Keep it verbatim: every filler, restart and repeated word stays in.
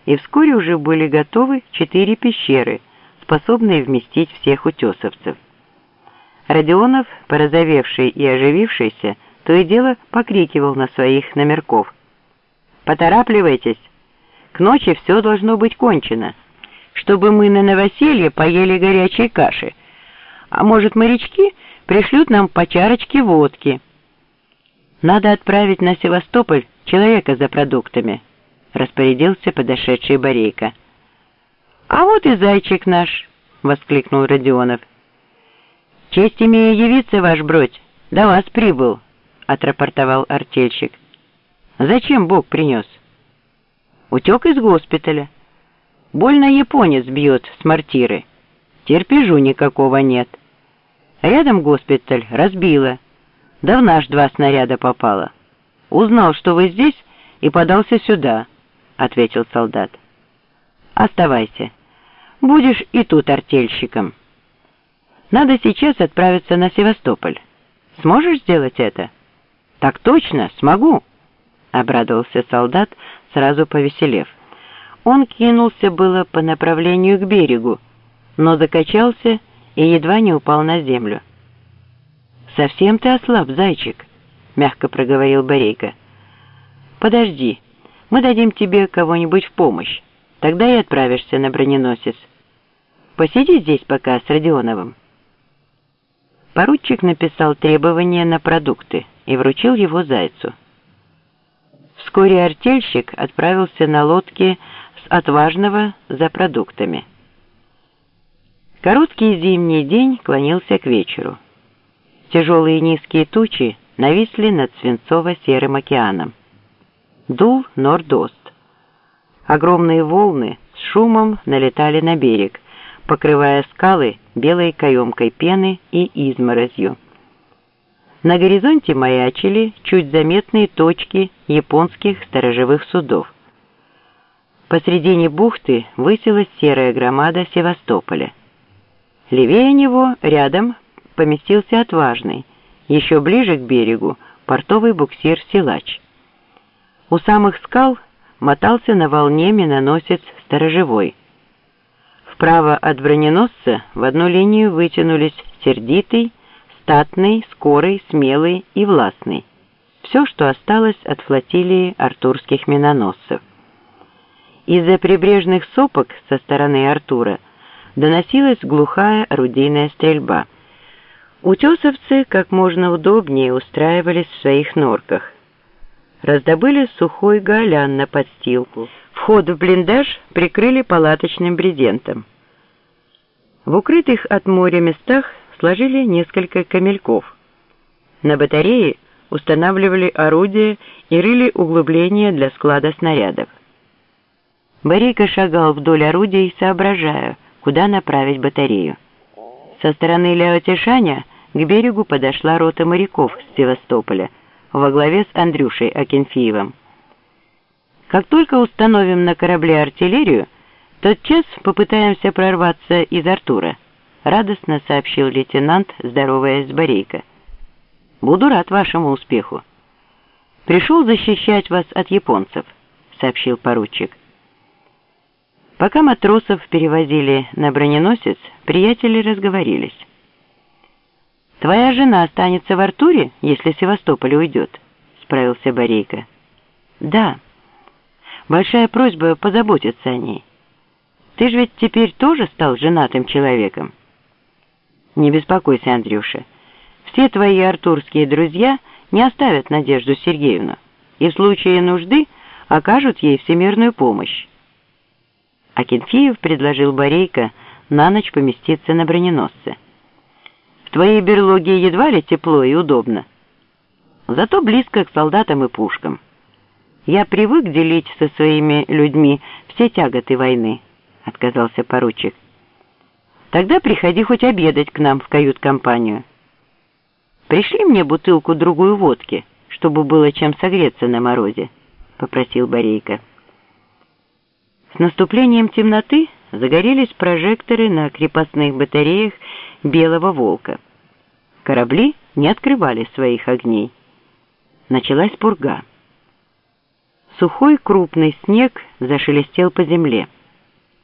и вскоре уже были готовы четыре пещеры, способные вместить всех утесовцев. Родионов, порозовевший и оживившийся, то и дело покрикивал на своих номерков: «Поторапливайтесь! К ночи все должно быть кончено, чтобы мы на новоселье поели горячей каши, а может, морячки пришлют нам по чарочке водки. Надо отправить на Севастополь человека за продуктами», — распорядился подошедший Борейко. «А вот и зайчик наш!» — воскликнул Родионов. «Честь имею явиться, ваш бродь, до вас прибыл», — отрапортовал артельщик. «Зачем Бог принес?» «Утек из госпиталя. Больно японец бьет с мортиры. Терпежу никакого нет. Рядом госпиталь разбило. Да в наш два снаряда попало. Узнал, что вы здесь, и подался сюда», — ответил солдат. «Оставайся. Будешь и тут артельщиком. Надо сейчас отправиться на Севастополь. Сможешь сделать это?» «Так точно, смогу», — обрадовался солдат, сразу повеселев. Он кинулся было по направлению к берегу, но закачался и едва не упал на землю. «Совсем ты ослаб, зайчик», — мягко проговорил Борейко. «Подожди, мы дадим тебе кого-нибудь в помощь, тогда и отправишься на броненосец. Посиди здесь пока с Родионовым». Поручик написал требования на продукты и вручил его зайцу. Вскоре артельщик отправился на лодке с Отважного за продуктами. Короткий зимний день клонился к вечеру. Тяжелые низкие тучи нависли над свинцово-серым океаном. Дул норд-ост. Огромные волны с шумом налетали на берег, покрывая скалы белой каемкой пены и изморозью. На горизонте маячили чуть заметные точки японских сторожевых судов. Посредине бухты высилась серая громада Севастополя. Левее него, рядом, поместился Отважный, еще ближе к берегу портовый буксир «Силач». У самых скал мотался на волне миноносец «Сторожевой». Вправо от броненосца в одну линию вытянулись Сердитый, Статный, Скорый, Смелый и Властный. Все, что осталось от флотилии артурских миноносцев. Из-за прибрежных сопок со стороны Артура доносилась глухая орудийная стрельба. Утесовцы как можно удобнее устраивались в своих норках. Раздобыли сухой гаолян на подстилку. Вход в блиндаж прикрыли палаточным брезентом. В укрытых от моря местах сложили несколько камельков. На батарее устанавливали орудия и рыли углубления для склада снарядов. Борейко шагал вдоль орудий, соображая, куда направить батарею. Со стороны Ляо-Тишаня к берегу подошла рота моряков с Севастополя во главе с Андрюшей Акинфеевым. «Как только установим на корабле артиллерию, тотчас попытаемся прорваться из Артура», — радостно сообщил лейтенант, здороваясь с Борейко. «Буду рад вашему успеху. Пришел защищать вас от японцев», — сообщил поручик. Пока матросов перевозили на броненосец, приятели разговорились. «Твоя жена останется в Артуре, если Севастополь уйдет?» — справился Борейко. «Да. Большая просьба позаботиться о ней. Ты же ведь теперь тоже стал женатым человеком». «Не беспокойся, Андрюша. Все твои артурские друзья не оставят Надежду Сергеевну и в случае нужды окажут ей всемирную помощь». Акинфеев предложил Борейко на ночь поместиться на броненосце. «В твоей берлоге едва ли тепло и удобно. Зато близко к солдатам и пушкам. Я привык делить со своими людьми все тяготы войны», — отказался поручик. «Тогда приходи хоть обедать к нам в кают-компанию. Пришли мне бутылку-другую водки, чтобы было чем согреться на морозе», — попросил Борейко. С наступлением темноты загорелись прожекторы на крепостных батареях «Белого волка». Корабли не открывали своих огней. Началась пурга. Сухой крупный снег зашелестел по земле.